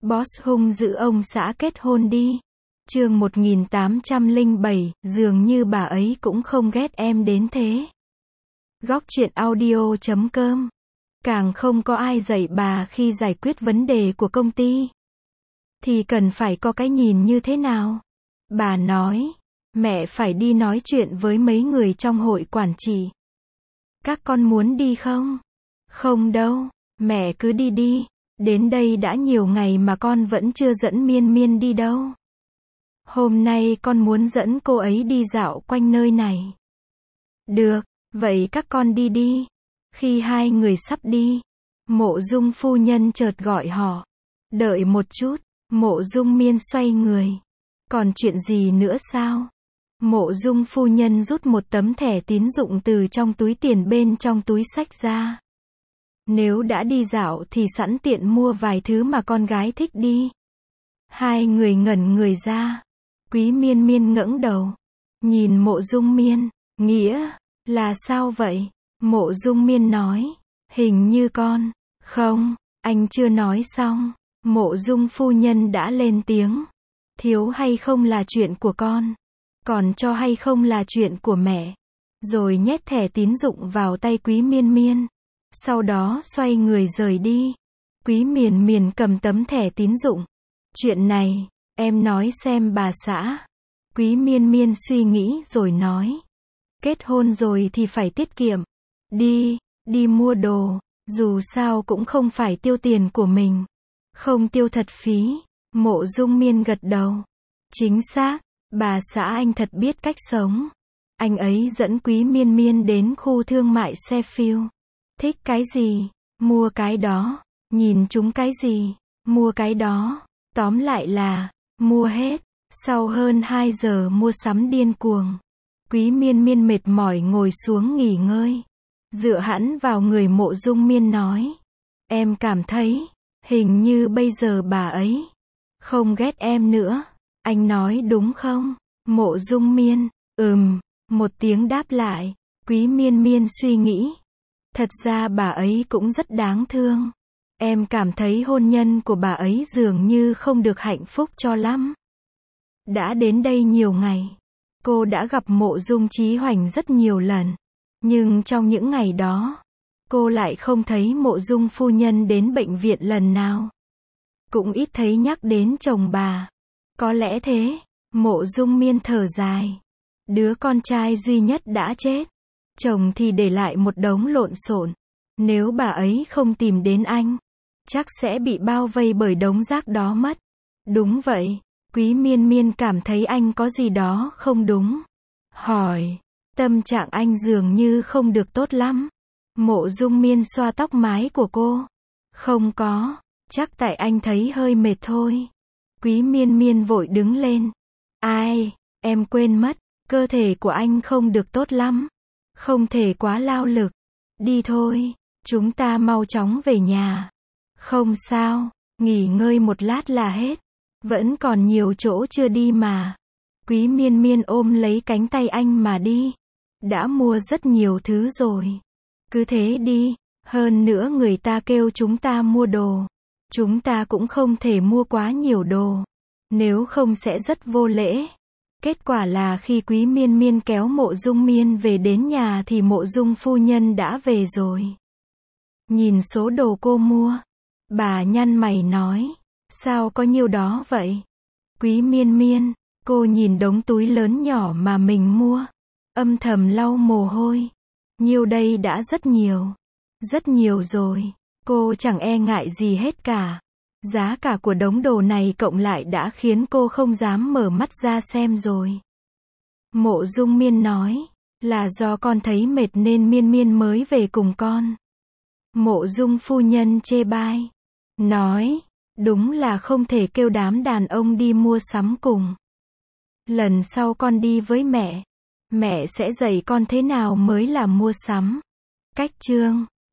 Boss hung dữ ông xã kết hôn đi. Chương 1807, dường như bà ấy cũng không ghét em đến thế. Góc truyện audio.com. Càng không có ai dạy bà khi giải quyết vấn đề của công ty thì cần phải có cái nhìn như thế nào. Bà nói, mẹ phải đi nói chuyện với mấy người trong hội quản trị. Các con muốn đi không? Không đâu, mẹ cứ đi đi. Đến đây đã nhiều ngày mà con vẫn chưa dẫn Miên Miên đi đâu. Hôm nay con muốn dẫn cô ấy đi dạo quanh nơi này. Được, vậy các con đi đi. Khi hai người sắp đi, Mộ Dung phu nhân chợt gọi họ. Đợi một chút, Mộ Dung Miên xoay người. Còn chuyện gì nữa sao? Mộ Dung phu nhân rút một tấm thẻ tín dụng từ trong túi tiền bên trong túi xách ra. Nếu đã đi dạo thì sẵn tiện mua vài thứ mà con gái thích đi. Hai người ngẩn người ra. Quý Miên Miên ngẩng đầu, nhìn Mộ Dung Miên, nghĩa là sao vậy? Mộ Dung Miên nói, hình như con, không, anh chưa nói xong. Mộ Dung phu nhân đã lên tiếng, thiếu hay không là chuyện của con, còn cho hay không là chuyện của mẹ. Rồi nhét thẻ tín dụng vào tay Quý Miên Miên. Sau đó xoay người rời đi. Quý Miên Miên cầm tấm thẻ tín dụng. Chuyện này, em nói xem bà xã. Quý Miên Miên suy nghĩ rồi nói. Kết hôn rồi thì phải tiết kiệm. Đi mua đồ. Dù sao cũng không phải tiêu tiền của mình. Không tiêu thật phí. Mộ Dung Miên gật đầu. Chính xác, bà xã anh thật biết cách sống. Anh ấy dẫn Quý Miên Miên đến khu thương mại Sheffield. Thích cái gì, mua cái đó. Nhìn chúng cái gì, mua cái đó. Tóm lại là, mua hết. Sau hơn 2 giờ mua sắm điên cuồng, Quý Miên Miên mệt mỏi ngồi xuống nghỉ ngơi. Dựa hẳn vào người Mộ Dung Miên nói. Em cảm thấy, hình như bây giờ bà ấy không ghét em nữa. Anh nói đúng không? Mộ Dung Miên, một tiếng đáp lại. Quý Miên Miên suy nghĩ. Thật ra bà ấy cũng rất đáng thương. Em cảm thấy hôn nhân của bà ấy dường như không được hạnh phúc cho lắm. Đã đến đây nhiều ngày, cô đã gặp Mộ Dung Chí Hoành rất nhiều lần. Nhưng trong những ngày đó, cô lại không thấy Mộ Dung phu nhân đến bệnh viện lần nào. Cũng ít thấy nhắc đến chồng bà. Có lẽ thế, Mộ Dung Miên thở dài. Đứa con trai duy nhất đã chết. Chồng thì để lại một đống lộn xộn. Nếu bà ấy không tìm đến anh, chắc sẽ bị bao vây bởi đống rác đó mất. Đúng vậy, Quý Miên Miên cảm thấy anh có gì đó không đúng. Hỏi, tâm trạng anh dường như không được tốt lắm. Mộ Dung Miên xoa tóc mái của cô. Không có, chắc tại anh thấy hơi mệt thôi. Quý Miên Miên vội đứng lên. Ai, em quên mất, cơ thể của anh không được tốt lắm. Không thể quá lao lực. Đi thôi, chúng ta mau chóng về nhà. Không sao, nghỉ ngơi một lát là hết. Vẫn còn nhiều chỗ chưa đi mà. Quý Miên Miên ôm lấy cánh tay anh mà đi. Đã mua rất nhiều thứ rồi. Cứ thế đi, hơn nữa người ta kêu chúng ta mua đồ. Chúng ta cũng không thể mua quá nhiều đồ. Nếu không sẽ rất vô lễ. Kết quả là khi Quý Miên Miên kéo Mộ Dung Miên về đến nhà thì Mộ Dung phu nhân đã về rồi. Nhìn số đồ cô mua, bà nhăn mày nói, sao có nhiêu đó vậy? Quý Miên Miên, cô nhìn đống túi lớn nhỏ mà mình mua, âm thầm lau mồ hôi. Nhiêu đây đã rất nhiều rồi, cô chẳng e ngại gì hết cả. Giá cả của đống đồ này cộng lại đã khiến cô không dám mở mắt ra xem rồi. Mộ Dung Miên nói, là do con thấy mệt nên Miên Miên mới về cùng con. Mộ Dung phu nhân chê bai, nói, đúng là không thể kêu đám đàn ông đi mua sắm cùng. Lần sau con đi với mẹ sẽ dạy con thế nào mới là mua sắm. Cách chương